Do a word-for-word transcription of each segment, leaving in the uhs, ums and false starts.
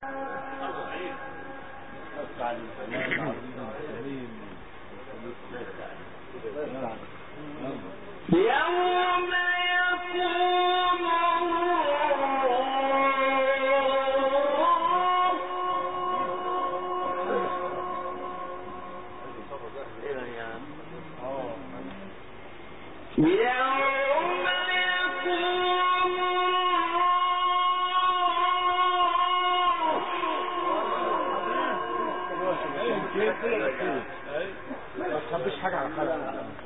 ما تخبيش حاجة على خلق.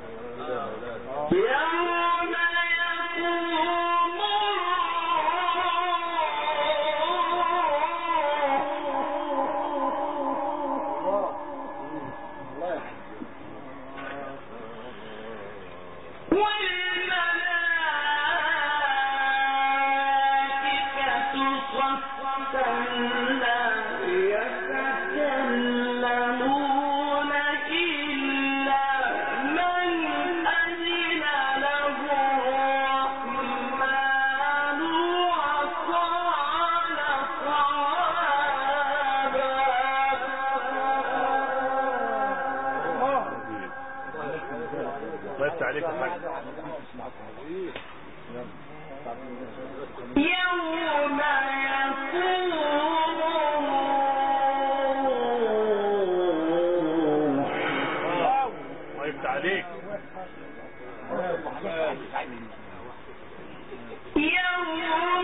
يوم عليك الحاج. يوم يكون ويفتح عليك يوم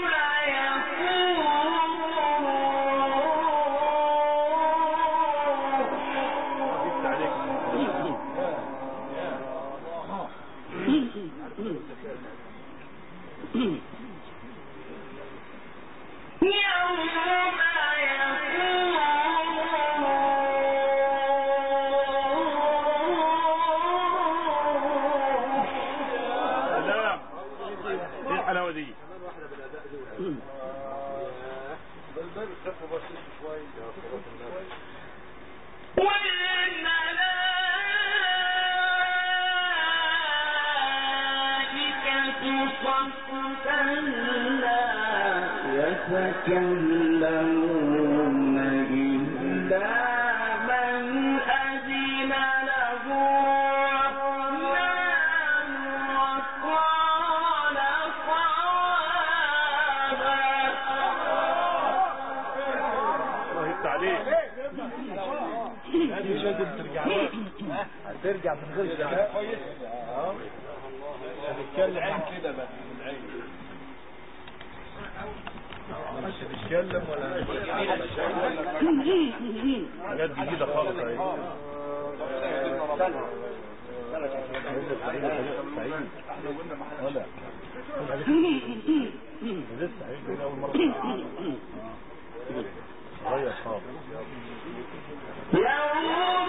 يتكلمون إلا من أذن له الرحمن وقال صوابا. الله يفتح عليك. هذه لازم ترجع هترجع من غير كده كويس. اه هنتكلم كده بقى من العين مش بيتكلم ولا حاجات جديدة خالص اهي. ولا لسه هيجي اول مرة غير خالص. يوم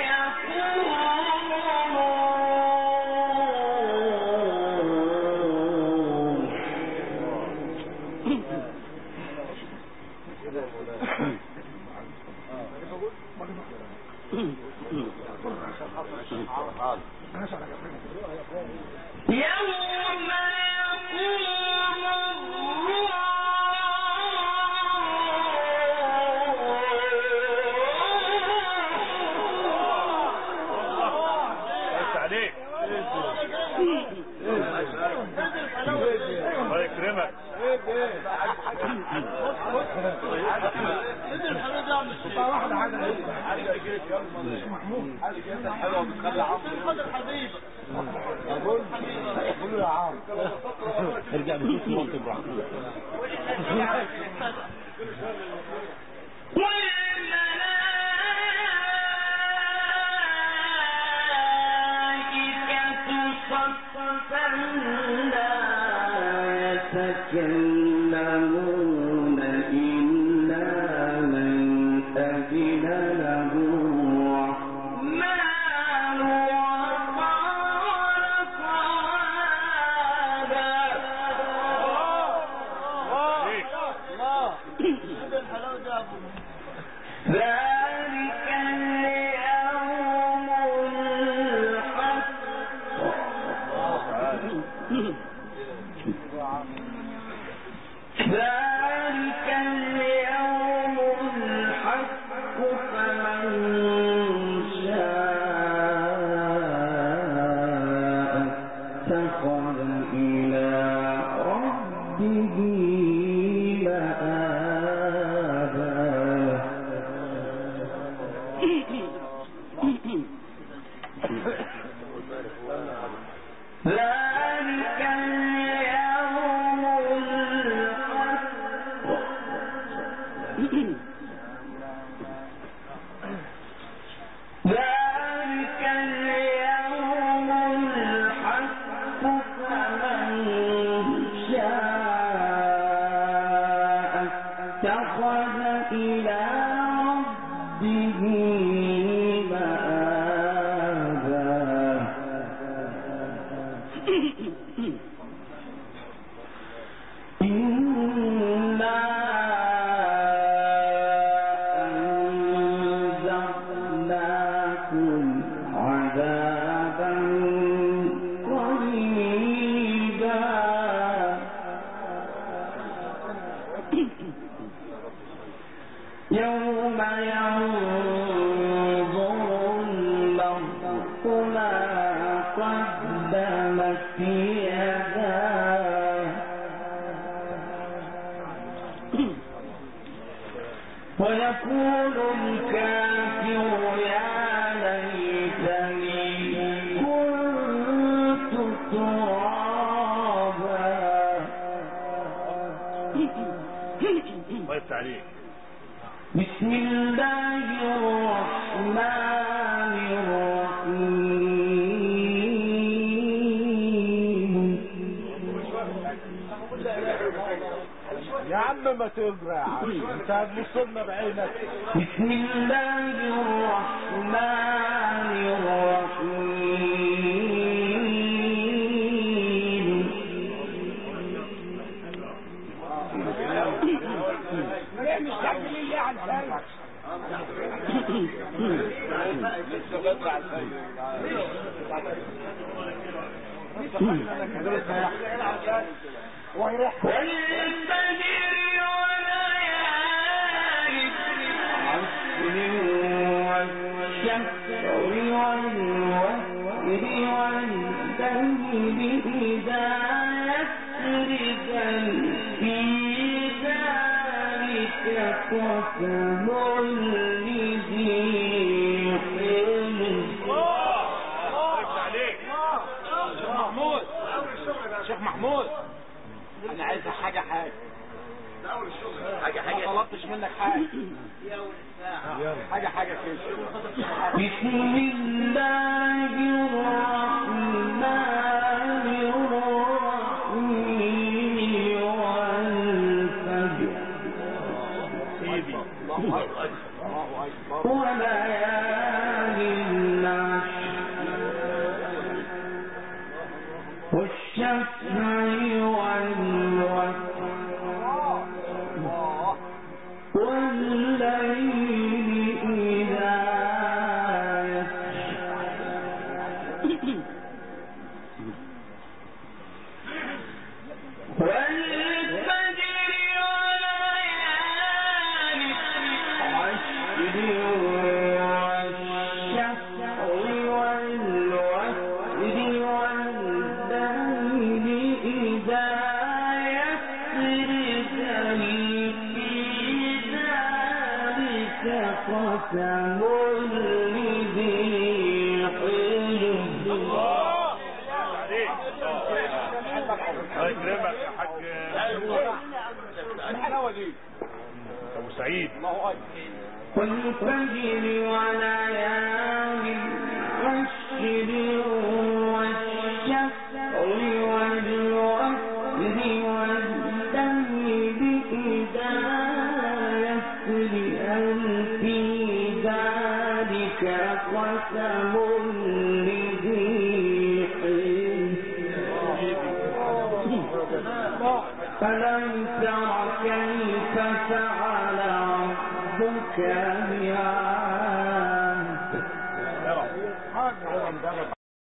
الله يكرمك. واحدة حاجة محمود حلوة بتخلي عمرو أقول أقول له يا عم ارجع بشوف موت إبراهيم. يتكلمون إلا من أذن له الرحمن وقال صوابا. ذلك اليوم الحق ذلك اليوم ذلك اليوم الحق فمن شاء اتخذ إلى ربه يوم ينظر المرء ما قدمت يداه ويقول الكافر يا ليتني كنت ترابا. طيب تعليق. بسم الله الرحمن الرحيم. يا عم ما تقرا يا عم انت هتبصلنا بعينك. بسم الله الرحمن الرحيم. مش تعمل ليه على الفايز والفجر وليال عشر والشفع والوتر والليل إذا يسر في ذلك قسم لذي حلم. محمود شيخ محمود انا عايز حاجه حاجه حاجه حاجه ما طلبتش منك حاجه حاجه حاجه كده. بسم الله الرحمن الرحيم والفجر وليال العشر والشفع والوتر والليل إذا يسر والفجر وليال عشر والشفع والوتر والليل إذا يسر قسم لذي حلم. الله يكرمك يا حاج الحلاوه دي ابو سعيد. الله اكبر. والفجر وليال عشر والشفع والوتر والليل إذا يسر في ذلك قسم لذي حلم. ألم تر كيف فعل ربك